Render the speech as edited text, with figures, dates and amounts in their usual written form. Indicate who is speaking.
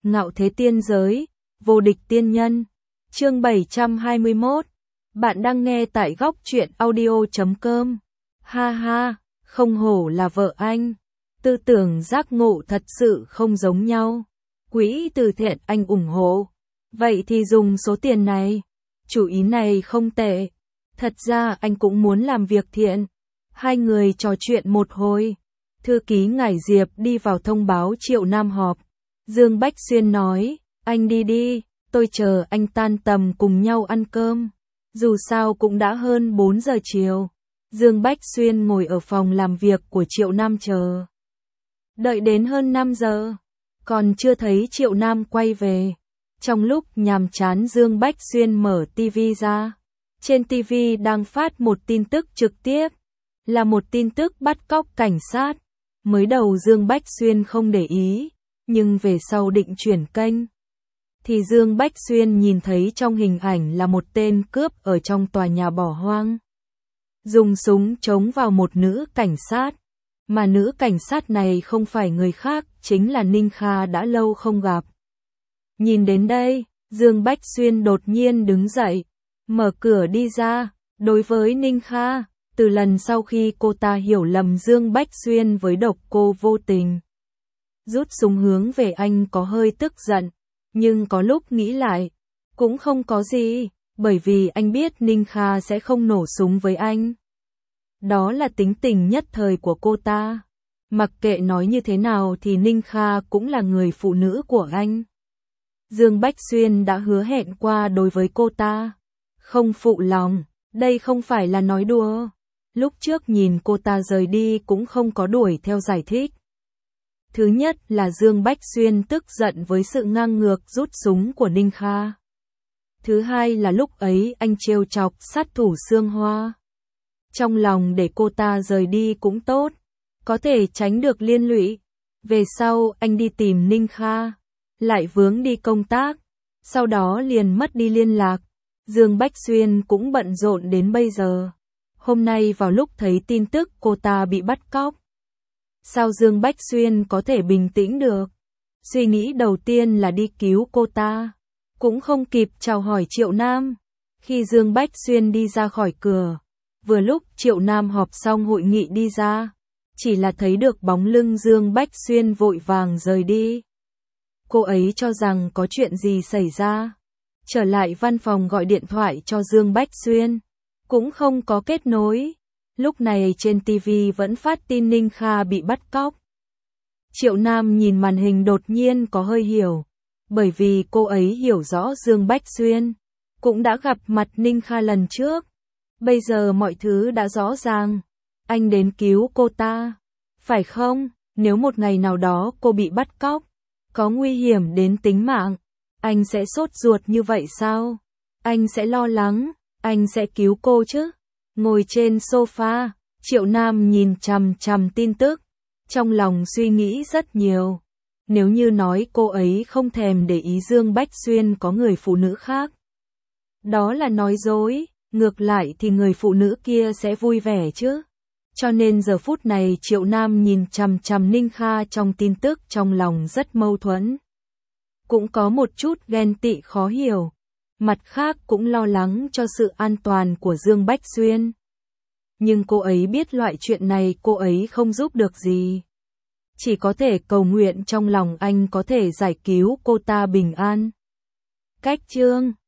Speaker 1: Ngạo thế tiên giới, vô địch tiên nhân. Chương 721. Bạn đang nghe tại góc truyện audio.com. Ha ha, không hổ là vợ anh. Tư tưởng giác ngộ thật sự không giống nhau. Quỹ từ thiện anh ủng hộ. Vậy thì dùng số tiền này. Chủ ý này không tệ. Thật ra anh cũng muốn làm việc thiện. Hai người trò chuyện một hồi. Thư ký Ngải Diệp đi vào thông báo Triệu Nam họp. Dương Bách Xuyên nói, anh đi đi, tôi chờ anh tan tầm cùng nhau ăn cơm. Dù sao cũng đã hơn 4 giờ chiều. Dương Bách Xuyên ngồi ở phòng làm việc của Triệu Nam chờ. Đợi đến hơn 5 giờ, còn chưa thấy Triệu Nam quay về. Trong lúc nhàm chán Dương Bách Xuyên mở TV ra. Trên TV đang phát một tin tức trực tiếp. Là một tin tức bắt cóc cảnh sát. Mới đầu Dương Bách Xuyên không để ý, nhưng về sau định chuyển kênh. Thì Dương Bách Xuyên nhìn thấy trong hình ảnh là một tên cướp ở trong tòa nhà bỏ hoang. Dùng súng chống vào một nữ cảnh sát. Mà nữ cảnh sát này không phải người khác, chính là Ninh Kha đã lâu không gặp. Nhìn đến đây, Dương Bách Xuyên đột nhiên đứng dậy, mở cửa đi ra. Đối với Ninh Kha, từ lần sau khi cô ta hiểu lầm Dương Bách Xuyên với Độc Cô vô tình rút súng hướng về anh có hơi tức giận, nhưng có lúc nghĩ lại, cũng không có gì, bởi vì anh biết Ninh Kha sẽ không nổ súng với anh. Đó là tính tình nhất thời của cô ta. Mặc kệ nói như thế nào thì Ninh Kha cũng là người phụ nữ của anh. Dương Bách Xuyên đã hứa hẹn qua đối với cô ta. Không phụ lòng, đây không phải là nói đùa. Lúc trước nhìn cô ta rời đi cũng không có đuổi theo giải thích. Thứ nhất là Dương Bách Xuyên tức giận với sự ngang ngược rút súng của Ninh Kha. Thứ hai là lúc ấy anh trêu chọc sát thủ Sương Hoa. Trong lòng để cô ta rời đi cũng tốt, có thể tránh được liên lụy. Về sau anh đi tìm Ninh Kha, lại vướng đi công tác, sau đó liền mất đi liên lạc. Dương Bách Xuyên cũng bận rộn đến bây giờ. Hôm nay vào lúc thấy tin tức cô ta bị bắt cóc. Sao Dương Bách Xuyên có thể bình tĩnh được? Suy nghĩ đầu tiên là đi cứu cô ta. Cũng không kịp chào hỏi Triệu Nam. Khi Dương Bách Xuyên đi ra khỏi cửa, vừa lúc Triệu Nam họp xong hội nghị đi ra, chỉ là thấy được bóng lưng Dương Bách Xuyên vội vàng rời đi. Cô ấy cho rằng có chuyện gì xảy ra. Trở lại văn phòng gọi điện thoại cho Dương Bách Xuyên. Cũng không có kết nối. Lúc này trên TV vẫn phát tin Ninh Kha bị bắt cóc. Triệu Nam nhìn màn hình đột nhiên có hơi hiểu. Bởi vì cô ấy hiểu rõ Dương Bách Xuyên cũng đã gặp mặt Ninh Kha lần trước. Bây giờ mọi thứ đã rõ ràng. Anh đến cứu cô ta. Phải không? Nếu một ngày nào đó cô bị bắt cóc, có nguy hiểm đến tính mạng, anh sẽ sốt ruột như vậy sao? Anh sẽ lo lắng, anh sẽ cứu cô chứ? Ngồi trên sofa, Triệu Nam nhìn chằm chằm tin tức, trong lòng suy nghĩ rất nhiều. Nếu như nói cô ấy không thèm để ý Dương Bách Xuyên có người phụ nữ khác, đó là nói dối, ngược lại thì người phụ nữ kia sẽ vui vẻ chứ. Cho nên giờ phút này Triệu Nam nhìn chằm chằm Ninh Kha trong tin tức trong lòng rất mâu thuẫn. Cũng có một chút ghen tị khó hiểu. Mặt khác cũng lo lắng cho sự an toàn của Dương Bách Xuyên. Nhưng cô ấy biết loại chuyện này cô ấy không giúp được gì. Chỉ có thể cầu nguyện trong lòng anh có thể giải cứu cô ta bình an. Cách chương